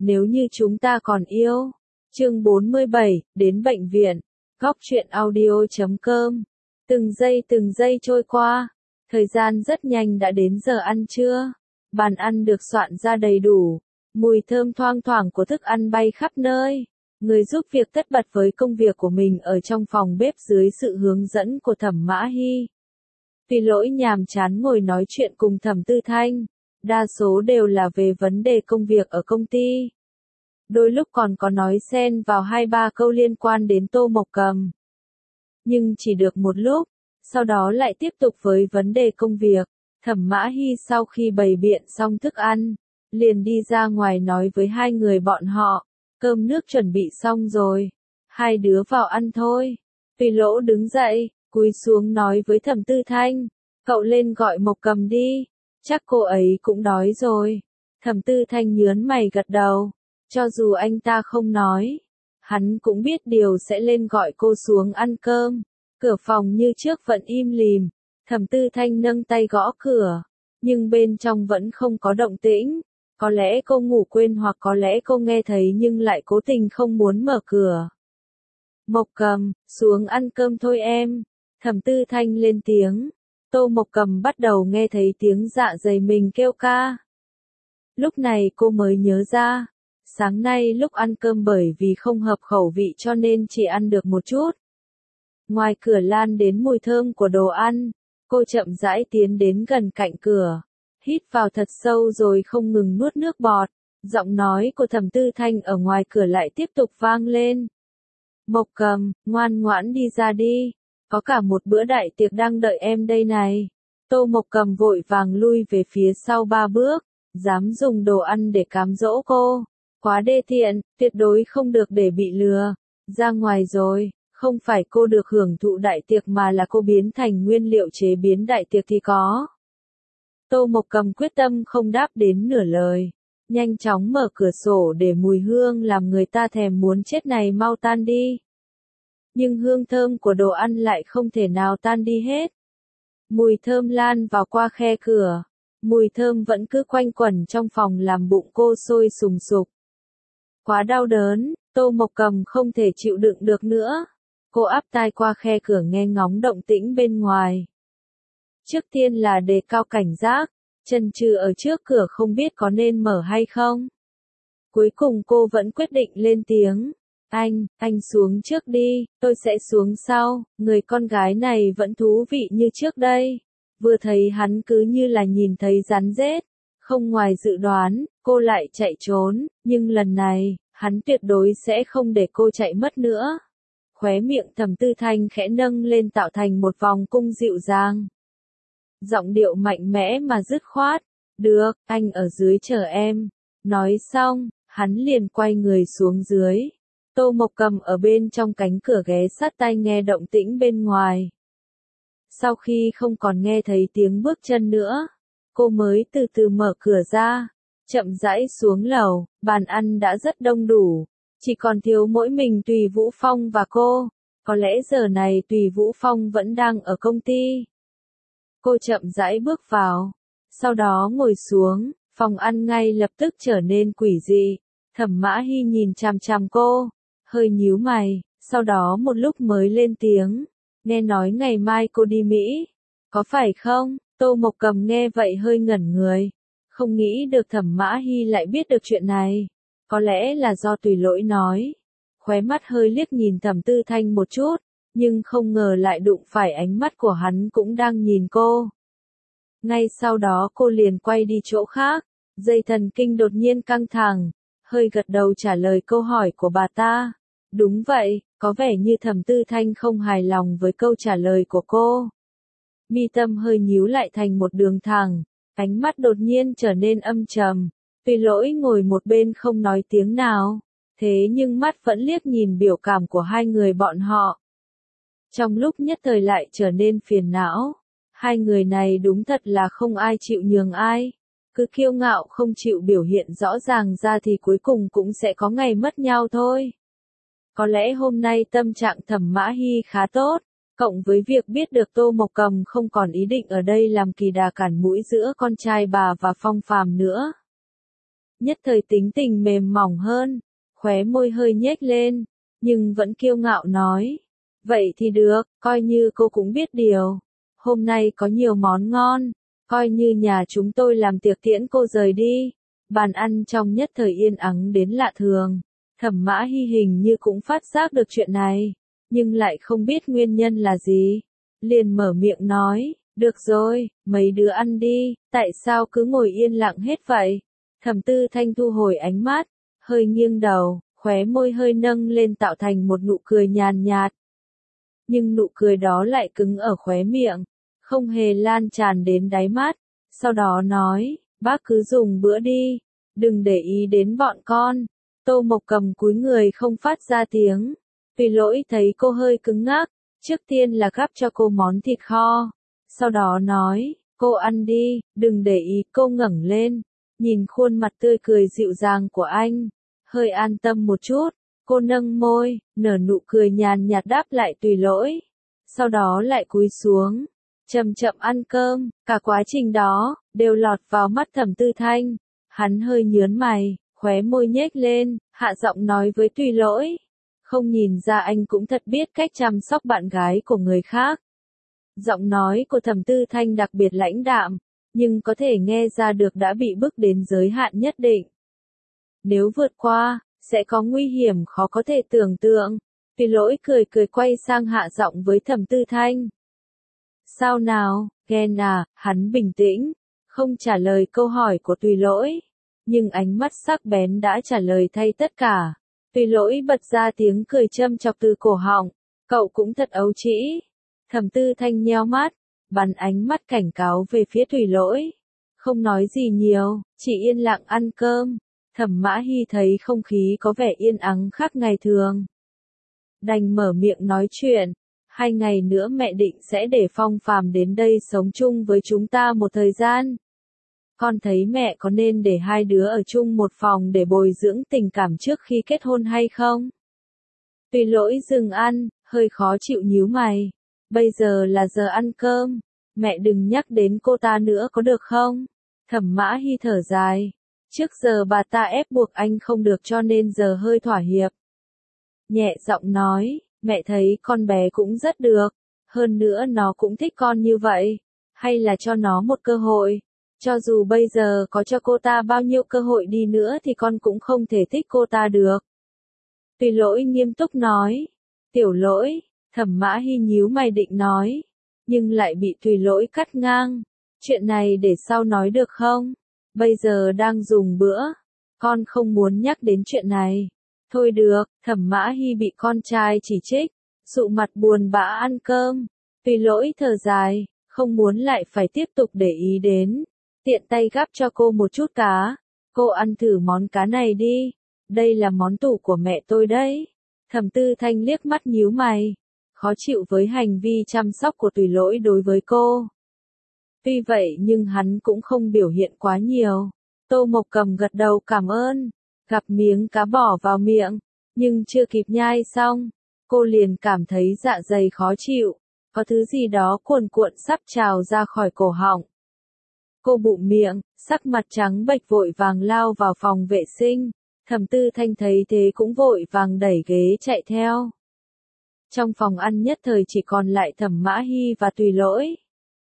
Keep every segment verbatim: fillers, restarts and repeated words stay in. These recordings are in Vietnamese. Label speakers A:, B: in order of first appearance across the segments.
A: nếu như chúng ta còn yêu. Chương bốn mươi bảy, đến bệnh viện. Góc truyện audio chấm com. Từng giây từng giây trôi qua, thời gian rất nhanh đã đến giờ ăn trưa. Bàn ăn được soạn ra đầy đủ, mùi thơm thoang thoảng của thức ăn bay khắp nơi. Người giúp việc tất bật với công việc của mình ở trong phòng bếp dưới sự hướng dẫn của Thẩm Mã Hy. Vì lỗi nhàm chán ngồi nói chuyện cùng Thẩm Tư Thanh, đa số đều là về vấn đề công việc ở công ty. Đôi lúc còn có nói xen vào hai ba câu liên quan đến Tô Mộc Cầm. Nhưng chỉ được một lúc, sau đó lại tiếp tục với vấn đề công việc. Thẩm Mã Hy sau khi bày biện xong thức ăn, liền đi ra ngoài nói với hai người bọn họ, cơm nước chuẩn bị xong rồi, hai đứa vào ăn thôi. Tùy Lỗ đứng dậy, cúi xuống nói với Thẩm Tư Thanh, cậu lên gọi Mộc Cầm đi, chắc cô ấy cũng đói rồi. Thẩm Tư Thanh nhớn mày gật đầu, cho dù anh ta không nói, hắn cũng biết điều sẽ lên gọi cô xuống ăn cơm. Cửa phòng như trước vẫn im lìm, Thẩm Tư Thanh nâng tay gõ cửa, nhưng bên trong vẫn không có động tĩnh. Có lẽ cô ngủ quên hoặc có lẽ cô nghe thấy nhưng lại cố tình không muốn mở cửa. Mộc Cầm, xuống ăn cơm thôi em. Thẩm Tư Thanh lên tiếng. Tô Mộc Cầm bắt đầu nghe thấy tiếng dạ dày mình kêu ca. Lúc này cô mới nhớ ra, sáng nay lúc ăn cơm bởi vì không hợp khẩu vị cho nên chỉ ăn được một chút. Ngoài cửa lan đến mùi thơm của đồ ăn, cô chậm rãi tiến đến gần cạnh cửa, hít vào thật sâu rồi không ngừng nuốt nước bọt. Giọng nói của Thẩm Tư Thanh ở ngoài cửa lại tiếp tục vang lên. Mộc Cầm, ngoan ngoãn đi ra đi, có cả một bữa đại tiệc đang đợi em đây này. Tô Mộc Cầm vội vàng lui về phía sau ba bước, dám dùng đồ ăn để cám dỗ cô. Quá đê tiện, tuyệt đối không được để bị lừa. Ra ngoài rồi, không phải cô được hưởng thụ đại tiệc mà là cô biến thành nguyên liệu chế biến đại tiệc thì có. Tô Mộc Cầm quyết tâm không đáp đến nửa lời, nhanh chóng mở cửa sổ để mùi hương làm người ta thèm muốn chết này mau tan đi. Nhưng hương thơm của đồ ăn lại không thể nào tan đi hết. Mùi thơm lan vào qua khe cửa, mùi thơm vẫn cứ quanh quẩn trong phòng làm bụng cô sôi sùng sục. Quá đau đớn, Tô Mộc Cầm không thể chịu đựng được nữa. Cô áp tai qua khe cửa nghe ngóng động tĩnh bên ngoài. Trước tiên là đề cao cảnh giác, chần chừ ở trước cửa không biết có nên mở hay không. Cuối cùng cô vẫn quyết định lên tiếng. Anh, anh xuống trước đi, tôi sẽ xuống sau. Người con gái này vẫn thú vị như trước đây. Vừa thấy hắn cứ như là nhìn thấy rắn rết. Không ngoài dự đoán, cô lại chạy trốn, nhưng lần này, hắn tuyệt đối sẽ không để cô chạy mất nữa. Khóe miệng Thẩm Tư Thanh khẽ nâng lên tạo thành một vòng cung dịu dàng. Giọng điệu mạnh mẽ mà dứt khoát. Được, anh ở dưới chờ em. Nói xong, hắn liền quay người xuống dưới. Tô Mộc Cầm ở bên trong cánh cửa ghé sát tai nghe động tĩnh bên ngoài. Sau khi không còn nghe thấy tiếng bước chân nữa, cô mới từ từ mở cửa ra, chậm rãi xuống lầu. Bàn ăn đã rất đông đủ, chỉ còn thiếu mỗi mình Tùy Vũ Phong và cô. Có lẽ giờ này Tùy Vũ Phong vẫn đang ở công ty. Cô chậm rãi bước vào, sau đó ngồi xuống, phòng ăn ngay lập tức trở nên quỷ dị. Thẩm Mã Hy nhìn chằm chằm cô, hơi nhíu mày, sau đó một lúc mới lên tiếng. Nghe nói ngày mai cô đi Mỹ, có phải không? Tô Mộc Cầm nghe vậy hơi ngẩn người, không nghĩ được Thẩm Mã Hy lại biết được chuyện này. Có lẽ là do Tùy Lỗi nói. Khóe mắt hơi liếc nhìn Thẩm Tư Thanh một chút, nhưng không ngờ lại đụng phải ánh mắt của hắn cũng đang nhìn cô. Ngay sau đó cô liền quay đi chỗ khác, dây thần kinh đột nhiên căng thẳng, hơi gật đầu trả lời câu hỏi của bà ta. Đúng vậy, có vẻ như Thẩm Tư Thanh không hài lòng với câu trả lời của cô. Mi tâm hơi nhíu lại thành một đường thẳng, ánh mắt đột nhiên trở nên âm trầm. Tùy Lỗi ngồi một bên không nói tiếng nào, thế nhưng mắt vẫn liếc nhìn biểu cảm của hai người bọn họ. Trong lúc nhất thời lại trở nên phiền não. Hai người này đúng thật là không ai chịu nhường ai. Cứ kiêu ngạo không chịu biểu hiện rõ ràng ra thì cuối cùng cũng sẽ có ngày mất nhau thôi. Có lẽ hôm nay tâm trạng Thẩm Mã Hy khá tốt, cộng với việc biết được Tô Mộc Cầm không còn ý định ở đây làm kỳ đà cản mũi giữa con trai bà và Phong Phàm nữa. nhất thời tính tình mềm mỏng hơn, khóe môi hơi nhếch lên, nhưng vẫn kiêu ngạo nói. Vậy thì được, coi như cô cũng biết điều. Hôm nay có nhiều món ngon, coi như nhà chúng tôi làm tiệc tiễn cô rời đi. Bàn ăn trong nhất thời yên ắng đến lạ thường. Thẩm Mã Hy hình như cũng phát giác được chuyện này, nhưng lại không biết nguyên nhân là gì. Liền mở miệng nói, được rồi, mấy đứa ăn đi, tại sao cứ ngồi yên lặng hết vậy? Thẩm Tư Thanh thu hồi ánh mắt, hơi nghiêng đầu, khóe môi hơi nâng lên tạo thành một nụ cười nhàn nhạt. Nhưng nụ cười đó lại cứng ở khóe miệng, không hề lan tràn đến đáy mắt. Sau đó nói, bác cứ dùng bữa đi, đừng để ý đến bọn con. Tô Mộc Cầm cúi người không phát ra tiếng. Tùy Lỗi thấy cô hơi cứng ngắc, trước tiên là gắp cho cô món thịt kho. Sau đó nói, cô ăn đi, đừng để ý. Cô ngẩng lên, nhìn khuôn mặt tươi cười dịu dàng của anh, hơi an tâm một chút. Cô nâng môi, nở nụ cười nhàn nhạt đáp lại Tùy Lỗi. Sau đó lại cúi xuống, chậm chậm ăn cơm. Cả quá trình đó, đều lọt vào mắt Thẩm Tư Thanh. Hắn hơi nhướng mày, khóe môi nhếch lên, hạ giọng nói với Tùy Lỗi. Không nhìn ra anh cũng thật biết cách chăm sóc bạn gái của người khác. Giọng nói của Thẩm Tư Thanh đặc biệt lãnh đạm, nhưng có thể nghe ra được đã bị bức đến giới hạn nhất định. Nếu vượt qua, sẽ có nguy hiểm khó có thể tưởng tượng. Tùy Lỗi cười cười quay sang hạ giọng với Thẩm Tư Thanh. Sao nào, ghen à? Hắn bình tĩnh, không trả lời câu hỏi của Tùy Lỗi, nhưng ánh mắt sắc bén đã trả lời thay tất cả. Tùy Lỗi bật ra tiếng cười châm chọc từ cổ họng, cậu cũng thật ấu trĩ. Thẩm Tư Thanh nheo mắt, bắn ánh mắt cảnh cáo về phía Tùy Lỗi. Không nói gì nhiều, chỉ yên lặng ăn cơm. Thẩm Mã Hy thấy không khí có vẻ yên ắng khác ngày thường, đành mở miệng nói chuyện. Hai ngày nữa mẹ định sẽ để Phong Phàm đến đây sống chung với chúng ta một thời gian. Con thấy mẹ có nên để hai đứa ở chung một phòng để bồi dưỡng tình cảm trước khi kết hôn hay không? Tùy Lỗi dừng ăn, hơi khó chịu nhíu mày. Bây giờ là giờ ăn cơm, mẹ đừng nhắc đến cô ta nữa có được không? Thẩm Mã Hy thở dài. Trước giờ bà ta ép buộc anh không được cho nên giờ hơi thỏa hiệp. Nhẹ giọng nói, mẹ thấy con bé cũng rất được, hơn nữa nó cũng thích con như vậy, hay là cho nó một cơ hội. Cho dù bây giờ có cho cô ta bao nhiêu cơ hội đi nữa thì con cũng không thể thích cô ta được. Tùy Lỗi nghiêm túc nói. Tiểu Lỗi, Thẩm Mã Hy nhíu mày định nói, nhưng lại bị Tùy Lỗi cắt ngang. Chuyện này để sau nói được không? Bây giờ đang dùng bữa, con không muốn nhắc đến chuyện này. Thôi được, Thẩm Mã Hy bị con trai chỉ trích, sụ mặt buồn bã ăn cơm. Tùy Lỗi thở dài, không muốn lại phải tiếp tục để ý đến. Tiện tay gắp cho cô một chút cá. Cô ăn thử món cá này đi. Đây là món tủ của mẹ tôi đấy. Thẩm Tư Thanh liếc mắt nhíu mày, khó chịu với hành vi chăm sóc của Tùy Lỗi đối với cô. Tuy vậy nhưng hắn cũng không biểu hiện quá nhiều. Tô Mộc Cầm gật đầu cảm ơn, gặp miếng cá bỏ vào miệng, nhưng chưa kịp nhai xong, cô liền cảm thấy dạ dày khó chịu, có thứ gì đó cuồn cuộn sắp trào ra khỏi cổ họng. Cô bụng miệng, sắc mặt trắng bệch vội vàng lao vào phòng vệ sinh. Thẩm Tư Thanh thấy thế cũng vội vàng đẩy ghế chạy theo. Trong phòng ăn nhất thời chỉ còn lại Thẩm Mã Hy và Tùy Lỗi.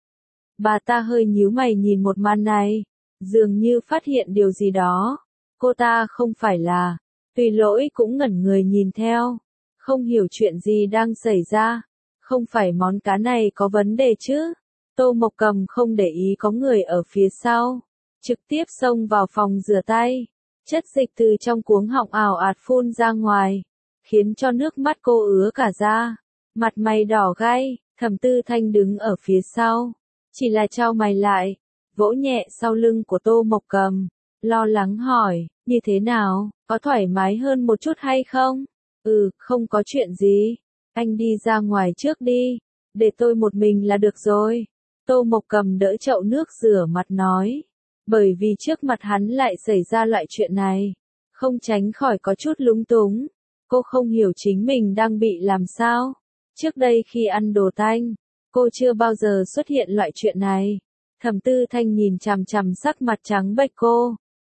A: Bà ta hơi nhíu mày nhìn một màn này, dường như phát hiện điều gì đó. Cô ta không phải là, Tùy Lỗi cũng ngẩn người nhìn theo, không hiểu chuyện gì đang xảy ra. Không phải món cá này có vấn đề chứ? Tô Mộc Cầm không để ý có người ở phía sau, trực tiếp xông vào phòng rửa tay. Chất dịch từ trong cuống họng ào ạt phun ra ngoài, khiến cho nước mắt cô ứa cả ra, mặt mày đỏ gay. Thẩm Tư Thanh đứng ở phía sau, chỉ là chau mày lại, vỗ nhẹ sau lưng của Tô Mộc Cầm, lo lắng hỏi, như thế nào, có thoải mái hơn một chút hay không? Ừ, không có chuyện gì, anh đi ra ngoài trước đi, để tôi một mình là được rồi. Tô Mộc Cầm đỡ chậu nước rửa mặt nói, bởi vì trước mặt hắn lại xảy ra loại chuyện này, không tránh khỏi có chút lúng túng. Cô không hiểu chính mình đang bị làm sao. Trước đây khi ăn đồ tanh, cô chưa bao giờ xuất hiện loại chuyện này. Thẩm Tư Thanh nhìn chằm chằm sắc mặt trắng bệch cô,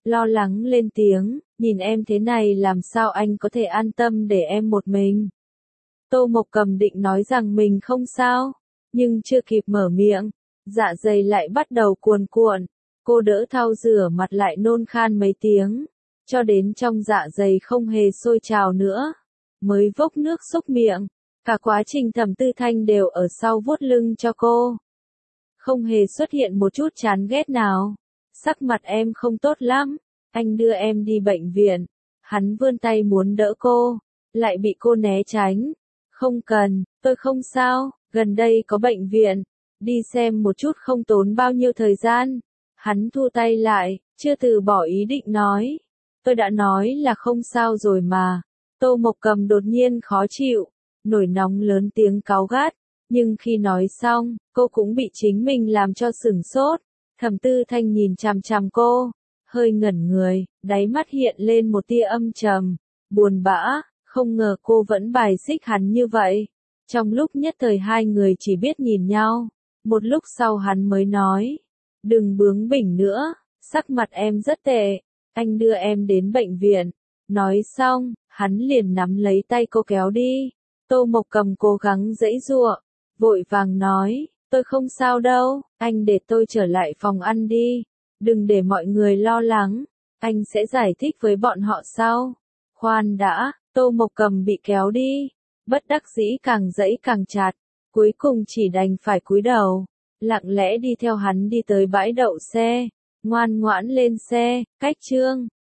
A: lo lắng lên tiếng, nhìn em thế này làm sao anh có thể an tâm để em một mình. Tô Mộc Cầm định nói rằng mình không sao, nhưng chưa kịp mở miệng, dạ dày lại bắt đầu cuồn cuộn, cô đỡ thau rửa mặt lại nôn khan mấy tiếng, cho đến trong dạ dày không hề sôi trào nữa, mới vốc nước xúc miệng, cả quá trình Thẩm Tư Thanh đều ở sau vuốt lưng cho cô. Không hề xuất hiện một chút chán ghét nào, sắc mặt em không tốt lắm, anh đưa em đi bệnh viện, hắn vươn tay muốn đỡ cô, lại bị cô né tránh, không cần, tôi không sao, gần đây có bệnh viện, đi xem một chút không tốn bao nhiêu thời gian. Hắn thu tay lại, chưa từ bỏ ý định nói. Tôi đã nói là không sao rồi mà. Tô Mộc Cầm đột nhiên khó chịu, nổi nóng lớn tiếng cáu gắt, nhưng khi nói xong, cô cũng bị chính mình làm cho sửng sốt. Thẩm Tư Thanh nhìn chằm chằm cô, hơi ngẩn người, đáy mắt hiện lên một tia âm trầm, buồn bã, không ngờ cô vẫn bài xích hắn như vậy. Trong lúc nhất thời hai người chỉ biết nhìn nhau, một lúc sau hắn mới nói, đừng bướng bỉnh nữa, sắc mặt em rất tệ, anh đưa em đến bệnh viện. Nói xong, hắn liền nắm lấy tay cô kéo đi. Tô Mộc Cầm cố gắng giãy giụa, vội vàng nói, tôi không sao đâu, anh để tôi trở lại phòng ăn đi, đừng để mọi người lo lắng, anh sẽ giải thích với bọn họ sau. Khoan đã, Tô Mộc Cầm bị kéo đi, bất đắc dĩ càng giãy càng chặt, cuối cùng chỉ đành phải cúi đầu, lặng lẽ đi theo hắn đi tới bãi đậu xe, ngoan ngoãn lên xe, cách Trương